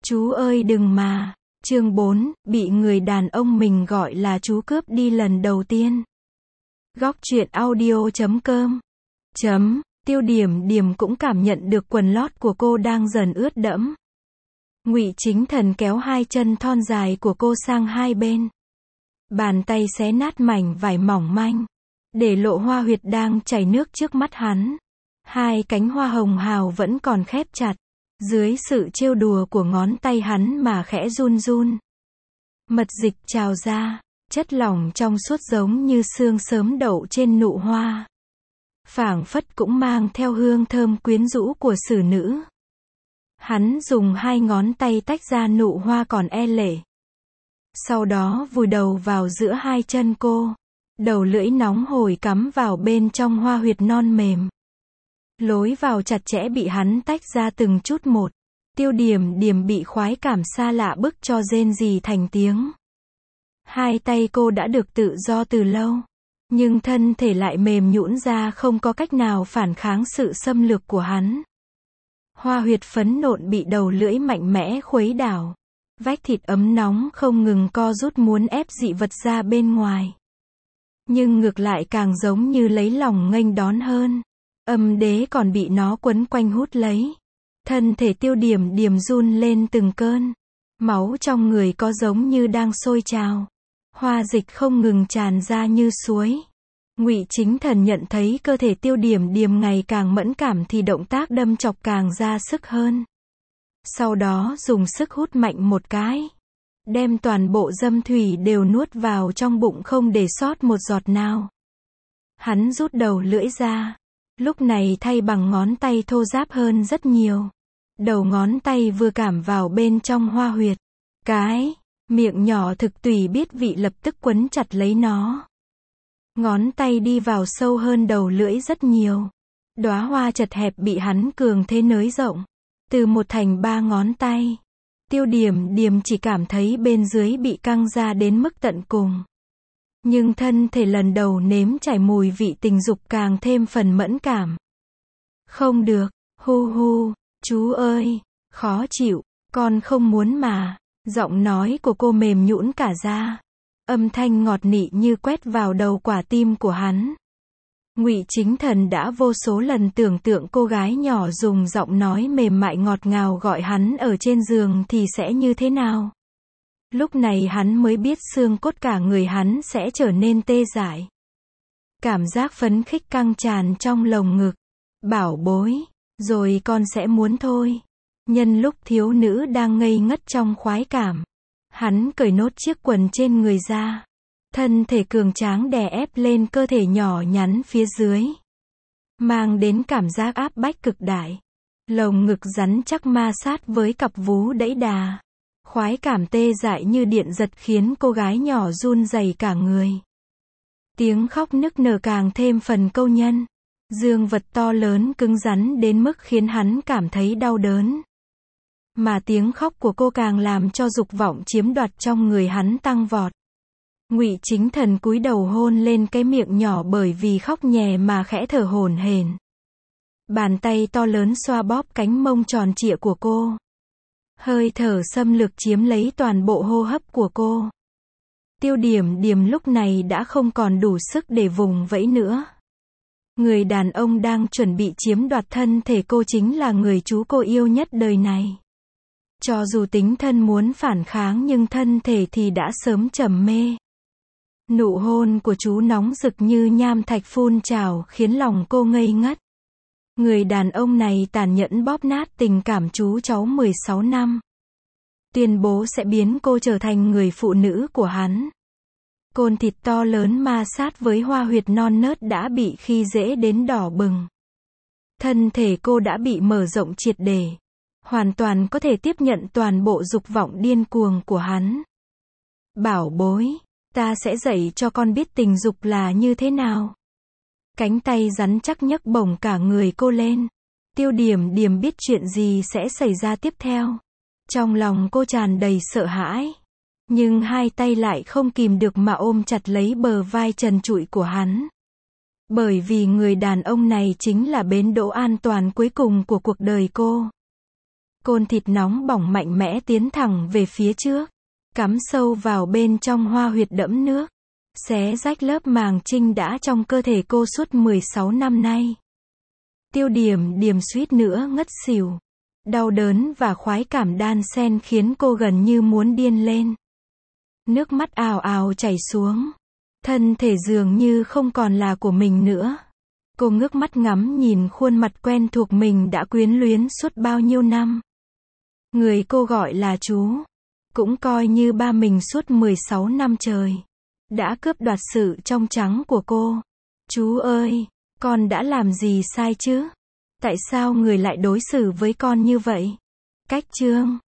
Chú ơi đừng mà. Chương 4, bị người đàn ông mình gọi là chú cướp đi lần đầu tiên. Góc truyện audio.com. Tiêu Điểm Điềm cũng cảm nhận được quần lót của cô đang dần ướt đẫm. Ngụy Chính Thần kéo hai chân thon dài của cô sang hai bên. Bàn tay xé nát mảnh vải mỏng manh, để lộ hoa huyệt đang chảy nước trước mắt hắn. Hai cánh hoa hồng hào vẫn còn khép chặt, dưới sự trêu đùa của ngón tay hắn mà khẽ run run. Mật dịch trào ra, chất lỏng trong suốt giống như sương sớm đậu trên nụ hoa. Phảng phất cũng mang theo hương thơm quyến rũ của xử nữ. Hắn dùng hai ngón tay tách ra nụ hoa còn e lệ. Sau đó vùi đầu vào giữa hai chân cô. Đầu lưỡi nóng hổi cắm vào bên trong hoa huyệt non mềm. Lối vào chặt chẽ bị hắn tách ra từng chút một. Tiêu Điểm Điềm bị khoái cảm xa lạ bức cho rên rỉ thành tiếng. Hai tay cô đã được tự do từ lâu, nhưng thân thể lại mềm nhũn ra không có cách nào phản kháng sự xâm lược của hắn. Hoa huyệt phấn nộn bị đầu lưỡi mạnh mẽ khuấy đảo. Vách thịt ấm nóng không ngừng co rút muốn ép dị vật ra bên ngoài. Nhưng ngược lại càng giống như lấy lòng nghênh đón hơn. Âm đế còn bị nó quấn quanh hút lấy. Thân thể Tiêu Điểm Điềm run lên từng cơn. Máu trong người có giống như đang sôi trào. Hoa dịch không ngừng tràn ra như suối. Ngụy Chính Thần nhận thấy cơ thể Tiêu Điểm Điềm ngày càng mẫn cảm thì động tác đâm chọc càng ra sức hơn. Sau đó dùng sức hút mạnh một cái. Đem toàn bộ dâm thủy đều nuốt vào trong bụng không để sót một giọt nào. Hắn rút đầu lưỡi ra. Lúc này thay bằng ngón tay thô ráp hơn rất nhiều. Đầu ngón tay vừa cảm vào bên trong hoa huyệt. Cái miệng nhỏ thực tùy biết vị lập tức quấn chặt lấy nó. Ngón tay đi vào sâu hơn đầu lưỡi rất nhiều. Đóa hoa chật hẹp bị hắn cường thế nới rộng. Từ một thành ba ngón tay. Tiêu Điểm Điềm chỉ cảm thấy bên dưới bị căng ra đến mức tận cùng. Nhưng thân thể lần đầu nếm trải mùi vị tình dục càng thêm phần mẫn cảm. Không được, hu hu, chú ơi, khó chịu, con không muốn mà. Giọng nói của cô mềm nhũn cả ra. Âm thanh ngọt nị như quét vào đầu quả tim của hắn. Ngụy Chính Thần đã vô số lần tưởng tượng cô gái nhỏ dùng giọng nói mềm mại ngọt ngào gọi hắn ở trên giường thì sẽ như thế nào. Lúc này hắn mới biết xương cốt cả người hắn sẽ trở nên tê dại. Cảm giác phấn khích căng tràn trong lồng ngực. Bảo bối, rồi con sẽ muốn thôi. Nhân lúc thiếu nữ đang ngây ngất trong khoái cảm, hắn cởi nốt chiếc quần trên người ra. Thân thể cường tráng đè ép lên cơ thể nhỏ nhắn phía dưới. Mang đến cảm giác áp bách cực đại. Lồng ngực rắn chắc ma sát với cặp vú đẫy đà. Khoái cảm tê dại như điện giật khiến cô gái nhỏ run rẩy cả người. Tiếng khóc nức nở càng thêm phần câu nhân. Dương vật to lớn cứng rắn đến mức khiến hắn cảm thấy đau đớn. Mà tiếng khóc của cô càng làm cho dục vọng chiếm đoạt trong người hắn tăng vọt. Ngụy Chính Thần cúi đầu hôn lên cái miệng nhỏ bởi vì khóc nhè mà khẽ thở hổn hển. Bàn tay to lớn xoa bóp cánh mông tròn trịa của cô. Hơi thở xâm lược chiếm lấy toàn bộ hô hấp của cô. Tiêu Điểm Điềm lúc này đã không còn đủ sức để vùng vẫy nữa. Người đàn ông đang chuẩn bị chiếm đoạt thân thể cô chính là người chú cô yêu nhất đời này. Cho dù tính thân muốn phản kháng nhưng thân thể thì đã sớm trầm mê. Nụ hôn của chú nóng rực như nham thạch phun trào khiến lòng cô ngây ngất. Người đàn ông này tàn nhẫn bóp nát tình cảm chú cháu 16 năm. Tuyên bố sẽ biến cô trở thành người phụ nữ của hắn. Côn thịt to lớn ma sát với hoa huyệt non nớt đã bị khi dễ đến đỏ bừng. Thân thể cô đã bị mở rộng triệt để. Hoàn toàn có thể tiếp nhận toàn bộ dục vọng điên cuồng của hắn. Bảo bối, ta sẽ dạy cho con biết tình dục là như thế nào. Cánh tay rắn chắc nhấc bổng cả người cô lên. Tiêu Điểm Điềm biết chuyện gì sẽ xảy ra tiếp theo. Trong lòng cô tràn đầy sợ hãi. Nhưng hai tay lại không kìm được mà ôm chặt lấy bờ vai trần trụi của hắn. Bởi vì người đàn ông này chính là bến đỗ an toàn cuối cùng của cuộc đời cô. Côn thịt nóng bỏng mạnh mẽ tiến thẳng về phía trước, cắm sâu vào bên trong hoa huyệt đẫm nước, xé rách lớp màng trinh đã trong cơ thể cô suốt 16 năm nay. Tiêu Điểm Điềm suýt nữa ngất xỉu. Đau đớn và khoái cảm đan xen khiến cô gần như muốn điên lên. Nước mắt ào ào chảy xuống. Thân thể dường như không còn là của mình nữa. Cô ngước mắt ngắm nhìn khuôn mặt quen thuộc mình đã quyến luyến suốt bao nhiêu năm. Người cô gọi là chú, cũng coi như ba mình suốt 16 năm trời, đã cướp đoạt sự trong trắng của cô. Chú ơi, con đã làm gì sai chứ? Tại sao người lại đối xử với con như vậy? Cách chương